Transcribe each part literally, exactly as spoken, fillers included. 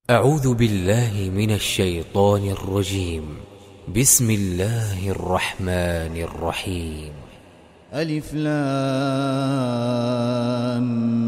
أعوذ بالله من الشيطان الرجيم. بسم الله الرحمن الرحيم. ألف لام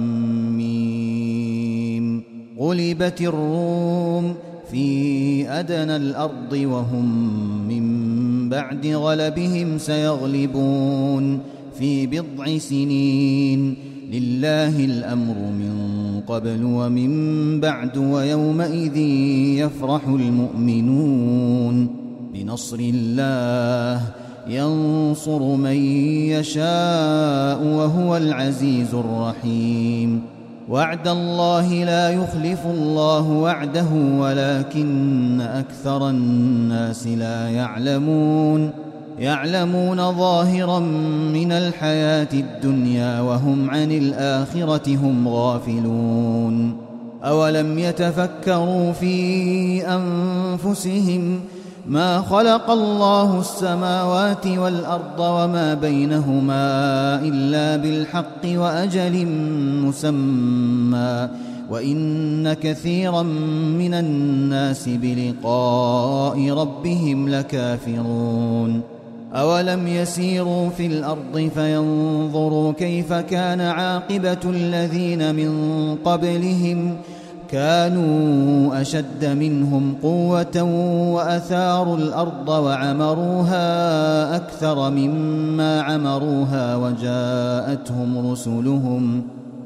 ميم. غلبت الروم في أدنى الأرض وهم من بعد غلبهم سيغلبون في بضع سنين. لله الأمر من قبل ومن بعد ويومئذ يفرح المؤمنون بنصر الله ينصر من يشاء وهو العزيز الرحيم. وعد الله لا يخلف الله وعده ولكن أكثر الناس لا يعلمون يعلمون ظاهرا من الحياة الدنيا وهم عن الآخرة هم غافلون. أولم يتفكروا في أنفسهم ما خلق الله السماوات والأرض وما بينهما إلا بالحق وأجل مسمى وإن كثيرا من الناس بلقاء ربهم لكافرون. أولم يسيروا في الأرض فينظروا كيف كان عاقبة الذين من قبلهم كانوا أشد منهم قوة وأثاروا الأرض وعمروها أكثر مما عمروها وجاءتهم رسلهم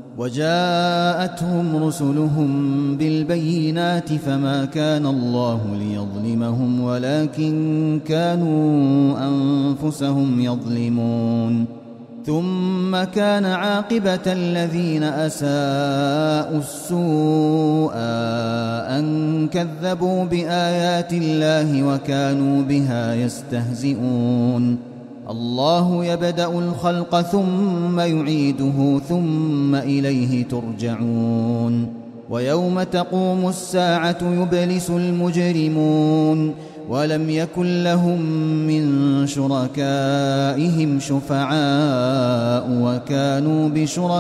وجاءتهم رسلهم بالبينات فما كان الله ليظلمهم ولكن كانوا أنفسهم يظلمون. ثم كان عاقبة الذين أساءوا السوء أن كذبوا بآيات الله وكانوا بها يستهزئون. الله يبدأ الخلق ثم يعيده ثم إليه ترجعون. ويوم تقوم الساعة يبلس المجرمون ولم يكن لهم من شركائهم شفعاء وكانوا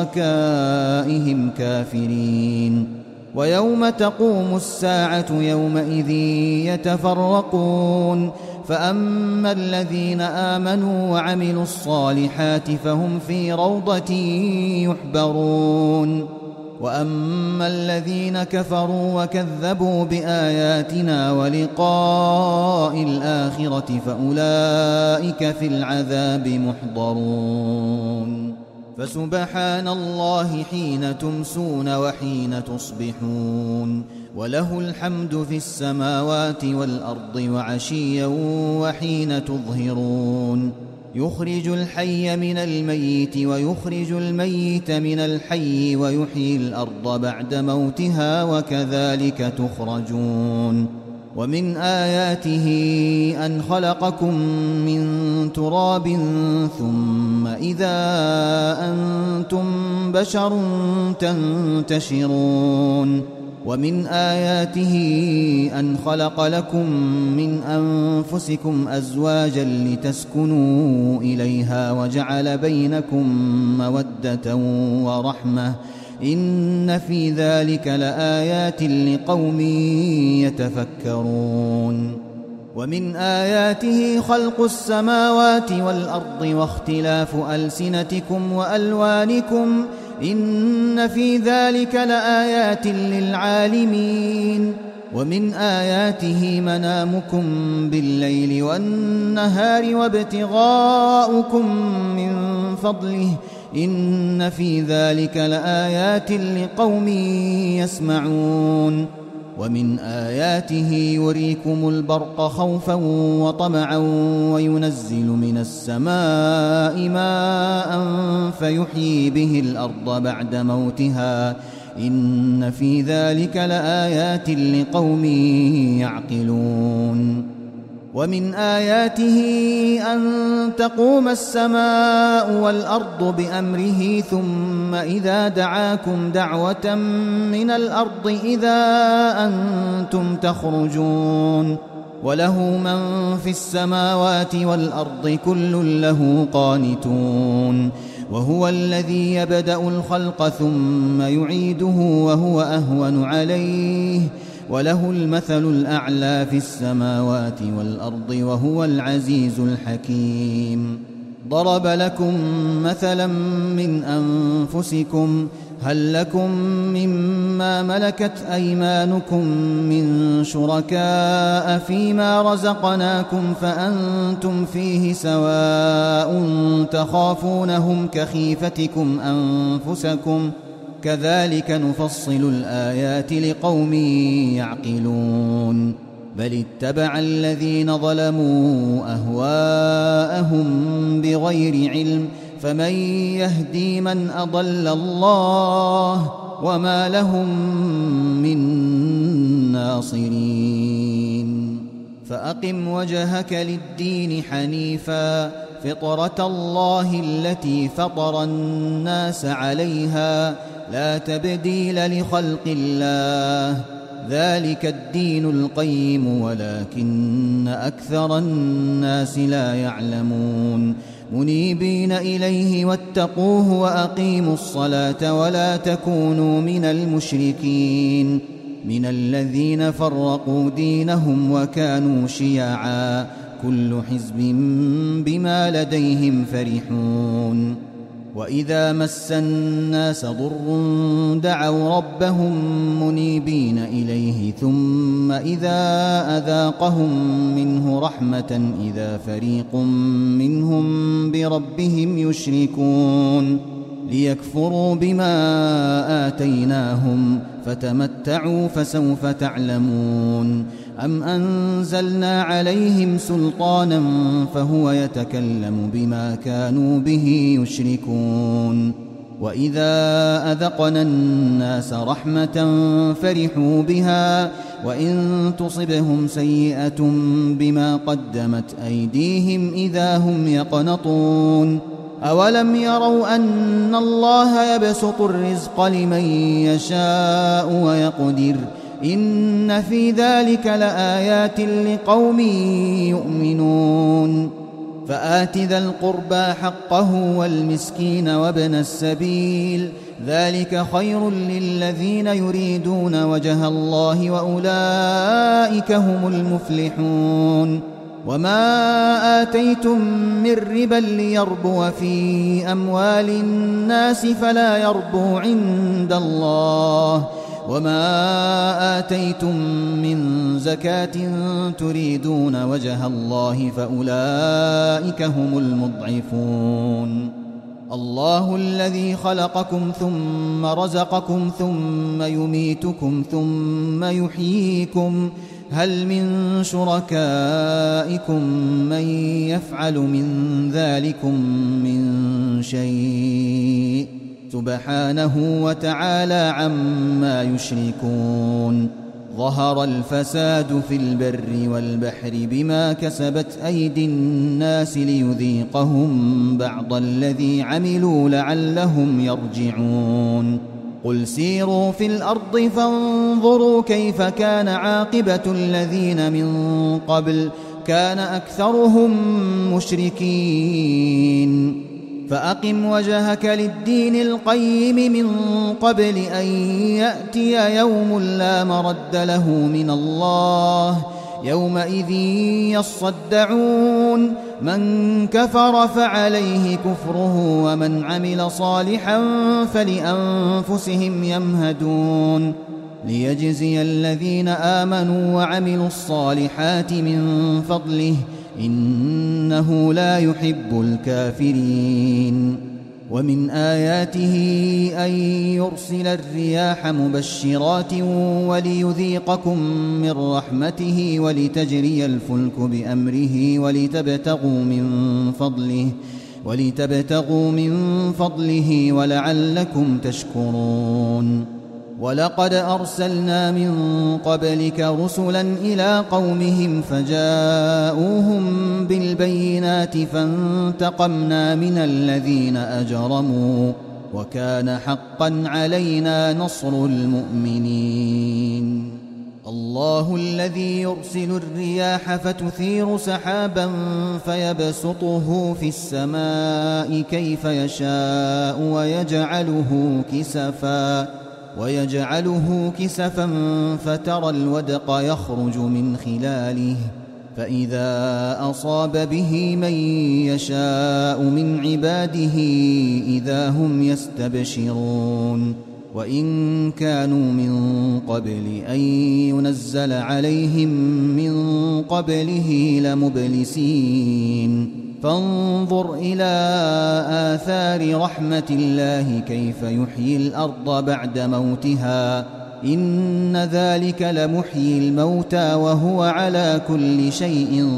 بشركائهم كافرين. ويوم تقوم الساعة يومئذ يتفرقون فأما الذين آمنوا وعملوا الصالحات فهم في روضة يحبرون وأما الذين كفروا وكذبوا بآياتنا ولقاء الآخرة فأولئك في العذاب محضرون. فسبحان الله حين تمسون وحين تصبحون وله الحمد في السماوات والأرض وعشيا وحين تظهرون. يخرج الحي من الميت ويخرج الميت من الحي ويحيي الأرض بعد موتها وكذلك تخرجون. ومن آياته أن خلقكم من تراب ثم إذا أنتم بشر تنتشرون. ومن آياته أن خلق لكم من أنفسكم أزواجا لتسكنوا إليها وجعل بينكم مودة ورحمة إن في ذلك لآيات لقوم يتفكرون. ومن آياته خلق السماوات والأرض واختلاف ألسنتكم وألوانكم إن في ذلك لآيات للعالمين. ومن آياته منامكم بالليل والنهار وابتغاؤكم من فضله إن في ذلك لآيات لقوم يسمعون. ومن آياته يريكم البرق خوفا وطمعا وينزل من السماء ماء فيحيي به الأرض بعد موتها إن في ذلك لآيات لقوم يعقلون. ومن آياته أن تقوم السماء والأرض بأمره ثم إذا دعاكم دعوة من الأرض إذا أنتم تخرجون. وله من في السماوات والأرض كل له قانتون. وهو الذي يبدأ الخلق ثم يعيده وهو أهون عليه وله المثل الأعلى في السماوات والأرض وهو العزيز الحكيم. ضرب لكم مثلا من أنفسكم هل لكم مما ملكت أيمانكم من شركاء فيما رزقناكم فأنتم فيه سواء تخافونهم كخيفتكم أنفسكم كذلك نفصل الآيات لقوم يعقلون. بل اتبع الذين ظلموا أهواءهم بغير علم فمن يهدي من أضل الله وما لهم من ناصرين. فأقم وجهك للدين حنيفا فطرة الله التي فطر الناس عليها لا تبديل لخلق الله ذلك الدين القيم ولكن أكثر الناس لا يعلمون. منيبين إليه واتقوه وأقيموا الصلاة ولا تكونوا من المشركين من الذين فرقوا دينهم وكانوا شيعا كل حزب بما لديهم فرحون. وإذا مس الناس ضر دعوا ربهم منيبين إليه ثم إذا أذاقهم منه رحمة إذا فريق منهم بربهم يشركون ليكفروا بما آتيناهم فتمتعوا فسوف تعلمون. أم أنزلنا عليهم سلطانا فهو يتكلم بما كانوا به يشركون. وإذا أذقنا الناس رحمة فرحوا بها وإن تصبهم سيئة بما قدمت أيديهم إذا هم يقنطون. أولم يروا أن الله يبسط الرزق لمن يشاء ويقدر إن في ذلك لآيات لقوم يؤمنون. فآت ذا القربى حقه والمسكين وابن السبيل ذلك خير للذين يريدون وجه الله وأولئك هم المفلحون. وما آتيتم من ربا ليربو في أموال الناس فلا يربو عند الله وما آتيتم من زكاة تريدون وجه الله فأولئك هم المضعفون. الله الذي خلقكم ثم رزقكم ثم يميتكم ثم يحييكم هل من شركائكم من يفعل من ذلكم من شيء سبحانه وتعالى عما يشركون. ظهر الفساد في البر والبحر بما كسبت أيدي الناس ليذيقهم بعض الذي عملوا لعلهم يرجعون. قل سيروا في الأرض فانظروا كيف كان عاقبة الذين من قبل كان أكثرهم مشركين. فأقم وجهك للدين القيم من قبل أن يأتي يوم لا مرد له من الله يومئذ يصدعون. من كفر فعليه كفره ومن عمل صالحا فلأنفسهم يمهدون. ليجزي الذين آمنوا وعملوا الصالحات من فضله إنه لا يحب الكافرين. ومن آياته أن يرسل الرياح مبشرات وليذيقكم من رحمته ولتجري الفلك بأمره ولتبتغوا من فضله ولتبتغوا من فضله ولعلكم تشكرون. ولقد أرسلنا من قبلك رسلا إلى قومهم فجاءوهم بالبينات فانتقمنا من الذين أجرموا وكان حقا علينا نصر المؤمنين. الله الذي يرسل الرياح فتثير سحابا فيبسطه في السماء كيف يشاء ويجعله كسفا ويجعله كسفا فترى الودق يخرج من خلاله فإذا أصاب به من يشاء من عباده إذا هم يستبشرون وإن كانوا من قبل أن ينزل عليهم من قبله لمبلسين فانظر إلى آثار رحمة الله كيف يحيي الأرض بعد موتها إن ذلك لمحيي الموتى وهو على كل شيء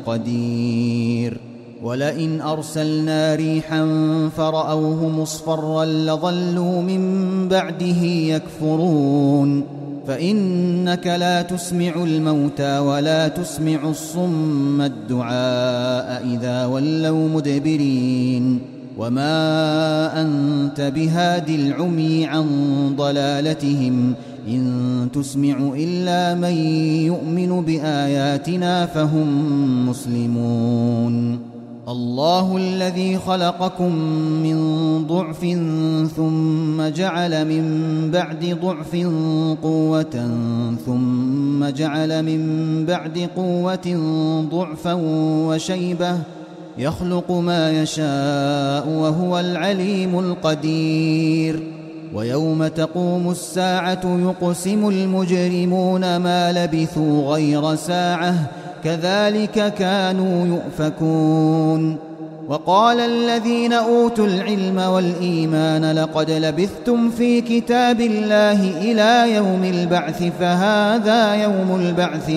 قدير ولئن أرسلنا ريحا فرأوه مصفرا لظلوا من بعده يكفرون فإنك لا تسمع الموتى ولا تسمع الصم الدعاء إذا ولوا مدبرين وما أنت بهاد العمي عن ضلالتهم إن تسمع إلا من يؤمن بآياتنا فهم مسلمون الله الذي خلقكم من ضعف ثم جعل من بعد ضعف قوة ثم جعل من بعد قوة ضعفا وشيبة يخلق ما يشاء وهو العليم القدير ويوم تقوم الساعة يقسم المجرمون ما لبثوا غير ساعة كذلك كانوا يؤفكون وقال الذين أوتوا العلم والإيمان لقد لبثتم في كتاب الله إلى يوم البعث فهذا يوم البعث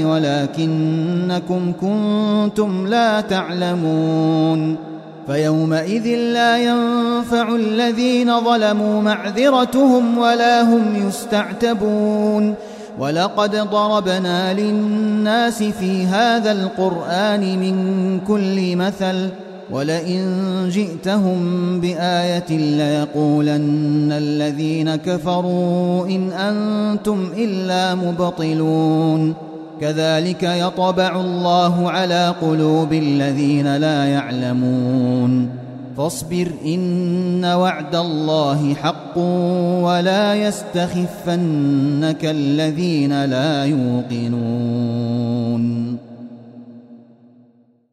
ولكنكم كنتم لا تعلمون فيومئذ لا ينفع الذين ظلموا معذرتهم ولا هم يستعتبون ولقد ضربنا للناس في هذا القرآن من كل مثل ولئن جئتهم بآية ليقولن الذين كفروا إن أنتم إلا مبطلون كذلك يطبع الله على قلوب الذين لا يعلمون فاصبر إن وعد الله حق ولا يستخفنك الذين لا يوقنون